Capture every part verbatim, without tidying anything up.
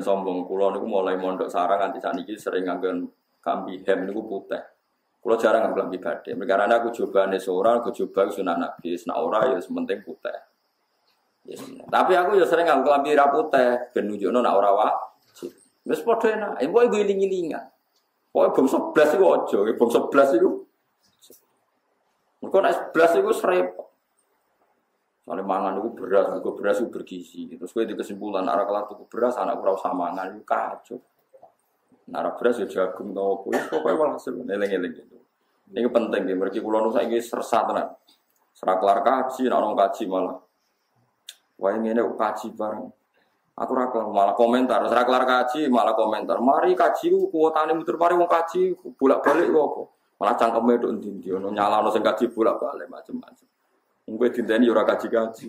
sombong, kulo niku mulai mondok sarang nganti sakniki sering nganggo kambi hem niku putih. Kulo jarang nganggo kambi batik. Karena aku cobane seorang, aku coba sunah Nabi, nek ora ya sementing putih. Yes, tapi aku ya sering nganggo kambi ra putih ben nunjukno nek ora wajib. Wis padha enak. Eh pokoke iling-ilingan. Pokoke bom sebelas iku aja, bom sebelas iku. Engko nek sebelas iku repot. Soale mangan iku beras, iku beras iku bergizi. Terus kowe di kesimpulan arah kelar tuku beras anak ora usah mangan iku kacau. Nara beras ya jagung to opo wis pokoke walhasil eling-eling gitu. Ini penting nggih mergi kula nu saiki sersat tenan. Serak kelar kaji nek ono kaji malah. Wae ngene kaji bareng. Aku ora malah komentar, serak kelar kaji malah komentar. Mari kaji ku kuotane muter mari wong kaji bolak-balik kok apa. Malah cangkeme nduk ndi-ndi ono nyalano sing kaji bolak-balik macam-macam. Mungkin dinteni ora kaji-kaji.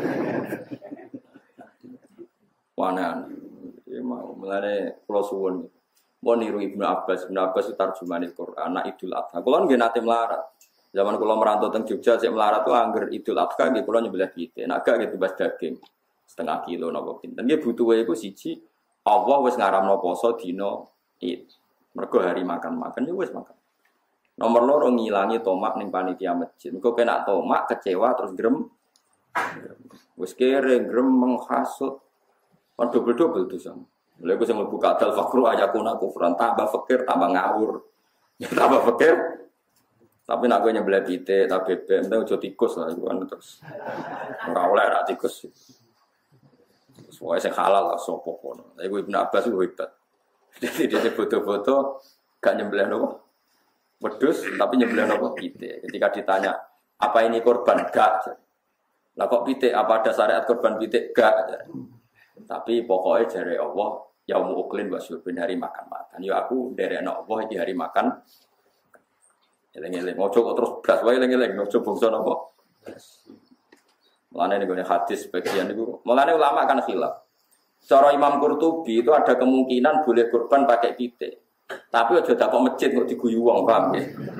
Wanan. Ya mau mulane kula suwun. Mau niru Ibnu Abbas, Ibnu Abbas itu tarjuman Al-Qur'an anak Idul Adha. Kula nggih nate melarat. Zaman kula merantau teng Jogja sik melarat tuh angger Idul Adha nggih kula nyembelih pite. Nek gak gitu bas daging setengah kilo napa pinten. Nggih butuhe iku siji Allah wis ngaramno poso dina Id. Mergo hari makan-makan ya wis makan. Nomor loro ngilangi tomak ning panitia masjid. Engko kena tomak kecewa terus grem. Wis kere grem menghasut. Kan double-double dosa. Lha iku sing mlebu kadal fakru ayakuna kufran tambah fakir tambah ngawur. Tambah fakir. Tapi nek kowe nyembelih pitik ta bebek entek aja tikus lah iku kan terus. Ora oleh ra tikus. Soale sing halal lah sapa kono. Lha iku Ibnu Abbas iku hebat. Jadi dia foto-foto gak nyembelih nopo. Wedhus tapi nyembelih nopo pitik. Ketika ditanya, "Apa ini korban?" Gak. Lah kok pitik apa ada syariat korban pitik? Gak. Tapi pokoknya jare Allah yaumu uklin wa syurbin hari makan-makan. Ya aku nderekno Allah iki hari makan. Eling-eling ojo terus blas wae eling-eling ojo bangsa napa. Mulane niku hadis bagian niku. Mulane ulama kan khilaf. Cara Imam Qurtubi itu ada kemungkinan boleh kurban pakai pitik. Tapi aja dapat masjid kok diguyu wong, paham ya?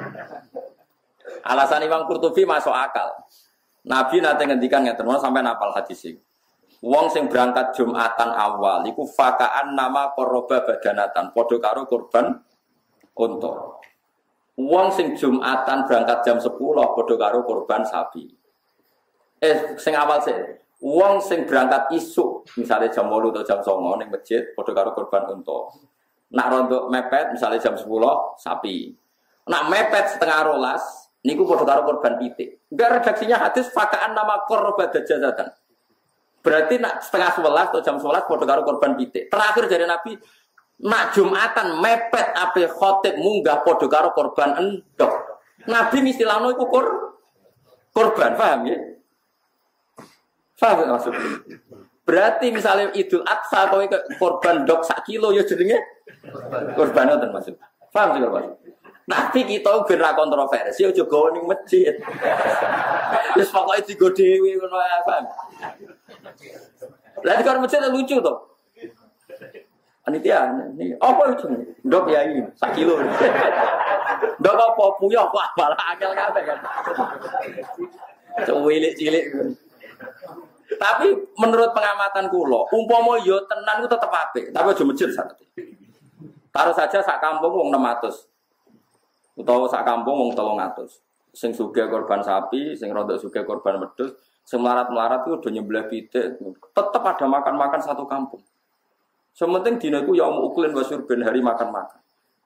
Alasan Imam Qurtubi masuk akal. Nabi nate ngendikan ngeten sampai napal hadis iki. Wong sing berangkat Jumatan awal iku fakaan nama qoroba badanatan padha karo kurban unta. Wong sing Jumatan berangkat jam sepuluh padha karo kurban sapi. Eh sing awal sih. Wong sing berangkat isuk misalnya jam delapan atau jam sembilan ning masjid padha karo kurban unta. Nak rontok mepet misalnya jam sepuluh sapi. Nak mepet setengah rolas niku padha karo kurban pitik. Enggak redaksinya hadis fakaan nama qoroba badanatan. Berarti nak setengah sebelas atau jam sebelas padha karo korban pitik. Terakhir dari Nabi, nak Jumatan mepet ape khotib munggah padha karo korban endok. Nabi istilahno iku kur korban, paham ya? Paham maksudnya? Berarti misalnya Idul Adha kowe korban dok sak kilo ya jenenge korban ngoten maksud. Paham juga, Pak? Tapi kita ben ra kontroversi aja gawe ning masjid. Wis pokoke digo dhewe ngono ae, paham? Lah di masjid lucu toh. Panitia ini apa itu? Ndok ya ini sak kilo. Ndok apa puyuh kok malah akal kabeh kan. Cilik-cilik. Tapi menurut pengamatan kula, umpama yo tenan ku tetep apik, tapi aja masjid sanget. Taruh saja sak kampung wong enam ratus. Utawa sak kampung wong telung atus. Sing sugih korban sapi, sing rodok sugih korban wedhus. Semelarat-melarat itu udah nyembelih pitik, tetap ada makan-makan satu kampung. Sementing dina iku yaum uklin wa syurbin hari makan-makan.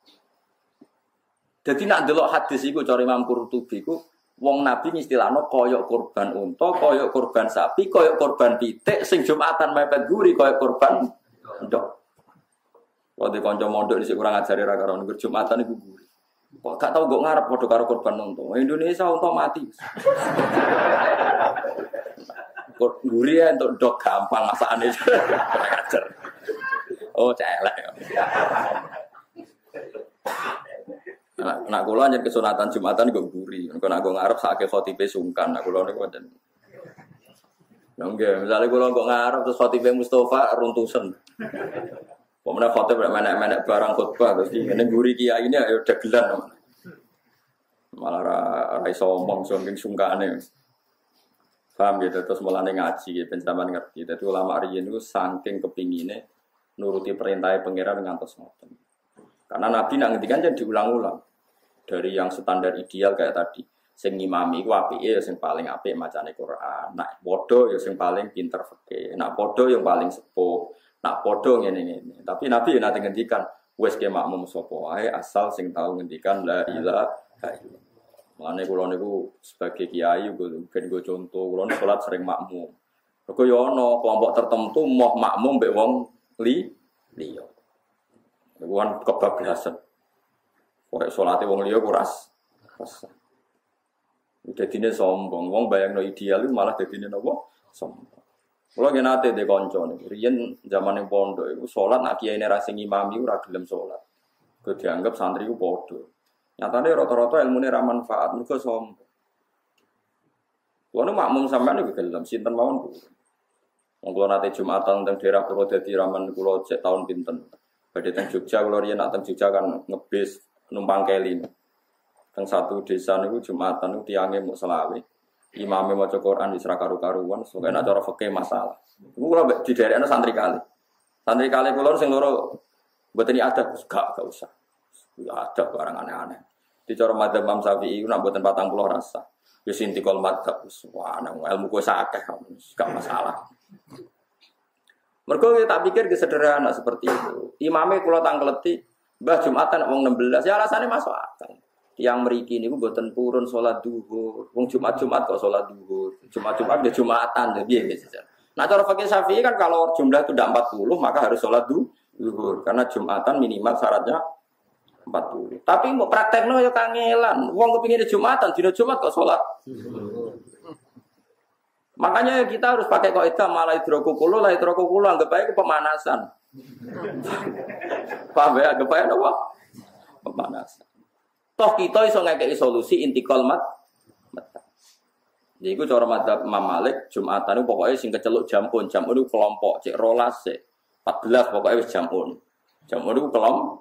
Jadi nak ndelok hadis iku cara Imam Qurtubi iku wong Nabi istilahno koyok korban unta, koyok korban sapi, koyok korban pitik, sing Jumatan mepet guri koyok korban ndok. Wong kanca mondok dhisik kurang ajare ra karo ngger Jumatan iku guri. Kok gak tau kok ngarep padha karo korban unta. Indonesia unta mati. Kok guri entuk ndok gampang masakane. Ajar. Oh, celek. Nah, nak kula nyen kesunatan Jumatan kok guri. Engko nak ngarep sakake khotibe sungkan. Nak kula niku wonten. Ya nggih, misale kula kok ngarep terus khotibe Mustofa runtusen. Pemene khotib menek-menek barang khutbah terus ngene guri kiai ini ayo dagelan. Malah ra ra iso omong saking sungkane. Paham gitu terus mulane ngaji ben sampean ngerti. Dadi ulama riyen niku saking kepingine nuruti perintah pangeran ngantos ngoten. Karena Nabi nak ngendikan jadi diulang-ulang. Dari yang standar ideal kayak tadi. Sing ngimami ku apike ya sing paling apik macane Quran. Nak padha ya sing paling pinter fikih. Nak padha yang paling sepuh. Nak padha ngene-ngene. Tapi Nabi ya nate ngendikan wis ke makmum sapa wae asal sing tau ngendikan la ilaha illallah. Mulane kula niku sebagai kiai ben go contoh kula salat sering makmum. Mergo ya ana kelompok tertentu moh makmum mbek wong li liya. Niku kan kebablasan. Kok salate wong liya ku ras ras. Dadine sombong, wong bayangno ideal itu malah dadine napa? Sombong. Kula nggih nate de kanca niku. Riyen zamane pondok iku salat nak kiyaine ra sing imami ora gelem salat. Kok dianggap santri ku padha. Nyatane rata-rata ilmune ra manfaat, mergo sombong. Kuwi makmum sampean niku gelem sinten mawon. Wong kula nate Jumatan teng daerah Purwodadi ramen kula cek taun pinten. Badhe teng Jogja kula riyen nak teng Jogja kan ngebis numpang keli. Teng satu desa niku Jumatan niku tiange muk selawe. Imame maca Quran wis ra karu-karuan, sok enak cara fikih masalah. Iku kula di daerahna santri kali. Santri kali kula sing loro mboten ada gak gak usah. Ya ada barang aneh-aneh. Di cara madzhab Imam Syafi'i nak mboten patang puluh rasa. Wis intikal madzhab wis ana ilmu ku sakeh gak masalah. Mergo tak pikir sederhana seperti itu. Imame kula tangkleti, Mbah Jumatan wong enam belas ya alasane masuk akal. Yang mriki niku mboten purun salat zuhur. Wong Jumat-Jumat kok salat zuhur. Jumat-Jumat ya Jumatan ya piye wis. Nah cara fikih Syafi'i kan kalau jumlah itu tidak empat puluh maka harus salat zuhur karena Jumatan minimal syaratnya empat puluh. Tapi mau praktekno ya kangelan. Wong kepingin Jumatan, dina Jumat kok salat. Makanya kita harus pakai kaidah malah hidrokukulo lah hidrokukulo anggap aja pemanasan. Paham ya? Anggap aja apa? Pemanasan. Toh kita iso ngekeki solusi intikal mat. Jadi itu cara madzhab Imam Malik Jumatan itu pokoknya sing keceluk jampun, jampun itu kelompok cek rolas sih. empat belas pokoknya wis jampun. Jampun itu kelompok.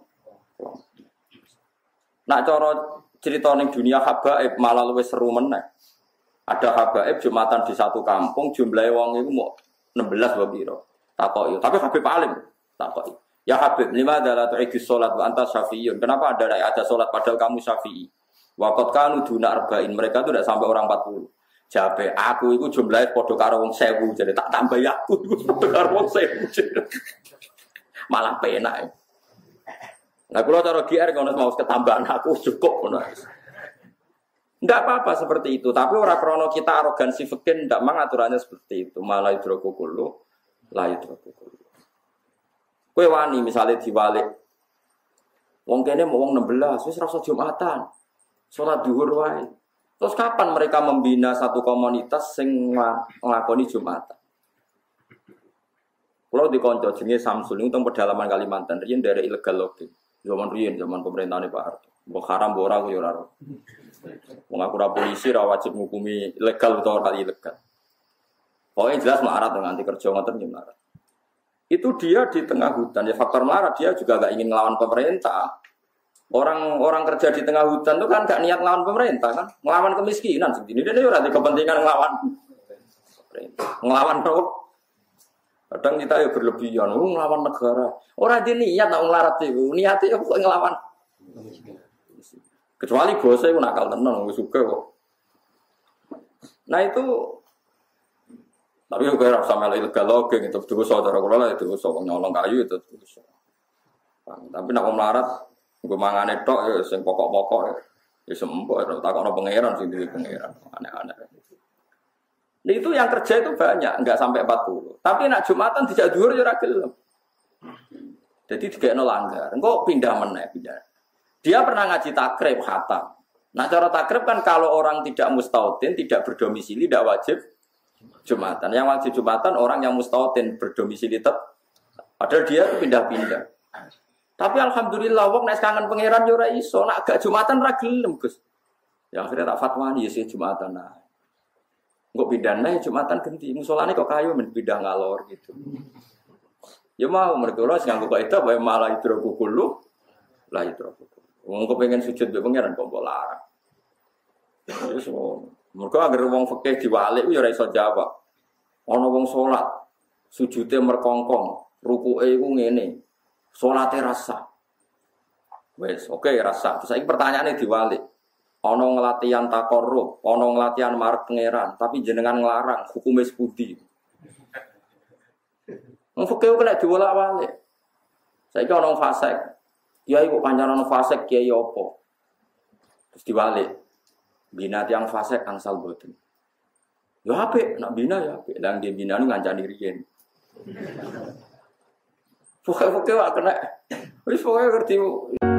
Nak cara cerita ning dunia habaib malah luwih seru meneh. Ada habaib Jumatan di satu kampung jumlahe wong iku mau enam belas wae piro. Takoki. Tapi Habib alim. Takoki. Ya Habib, lima adalah tu'idus sholat wa anta syafi'iyun. Kenapa ada ada sholat padahal kamu syafi'i? Waqat kanu duna arba'in. Mereka itu tidak sampai orang empat puluh. Jabe, aku itu jumlahnya podo karo wong sewu. Jadi tak tambah aku itu podo karo wong sewu. Malah penak. Nah kalau cara G R kalau mau ketambahan aku cukup. Tidak apa-apa seperti itu. Tapi orang krono kita arogansi fikih tidak mengaturannya seperti itu. Malah hidrokukulu. La hidrokukulu. Kowe wani misalnya diwalik. Wong kene mau wong enam belas wis rasa Jumatan. Salat zuhur wae. Terus kapan mereka membina satu komunitas sing nglakoni Jumatan? Kalau di konco jenenge Samsul niku teng pedalaman Kalimantan, riyen daerah ilegal loge. Zaman riyen zaman pemerintahane Pak Harto. Mbok haram mbok ora yo ora. Wong aku ora polisi ora wajib ngukumi legal utawa ora ilegal. Pokoknya jelas melarat nganti kerja ngoten yo melarat. Itu dia di tengah hutan, ya faktor melarat dia juga gak ingin melawan pemerintah. Orang-orang kerja di tengah hutan itu kan gak niat melawan pemerintah kan, melawan kemiskinan segini. Dia itu ada kepentingan melawan pemerintah, melawan apa? Kadang kita ya berlebihan, oh, melawan negara. Orang dia niat nak melarat itu, niatnya ya kok ngelawan. Kecuali bosnya itu nakal tenang, suka kok. Nah itu. Tapi gue rasa malah ilegal loge gitu, tuh saudara gue lah itu soal nyolong kayu itu tuh. Tapi nak melarat, gue mangan itu, ya, sing pokok-pokok, ya sembuh. Tak kono pangeran sih di pangeran, aneh-aneh. Nah, itu yang kerja itu banyak, enggak sampai empat puluh. Tapi nak Jumatan tidak dhuwur ya ora gelem. Jadi dikekno langgar. Engko pindah meneh, pindah. Dia pernah ngaji takrib khatam. Nah, cara takrib kan kalau orang tidak mustautin, tidak berdomisili, tidak wajib Jumatan. Yang wajib Jumatan orang yang mustautin berdomisili tetap. Padahal dia pindah-pindah. Tapi alhamdulillah wong nek kangen pangeran yo ora iso, nek gak Jumatan ra gelem, Gus. Ya akhirnya tak fatwani ya sih Jumatan nah. Engko pindah nae Jumatan ganti. Musolane kok kayu men pindah ngalor gitu. Ya mau mereka ora sing nganggo kaidah wae malah hidrokukulu. Lah hidrokukulu. Wong kok pengen sujud be pangeran kok mbok larang. Wis mereka agar wong fikih diwalik ya ora iso jawab. Ana wong salat, sujude merkongkong, rukuke iku ngene. Salate rasa. Wes, oke okay, rasa. Terus saiki pertanyaane diwalik. Ana nglatihan takarrub, ana nglatihan marek pangeran, tapi jenengan nglarang, hukume sepundi? Wong fikih kok nek diwolak-walik. Saiki ana wong fasik. Kiai kok kancanan fasik kiai apa? Terus diwalik. Bina tiyang fasik angsal boten. Ya apik, nak bina ya apik. Lah nggih bina nu ngancani riyen. Pokoke-pokoke wak kena. Wis pokoke ngerti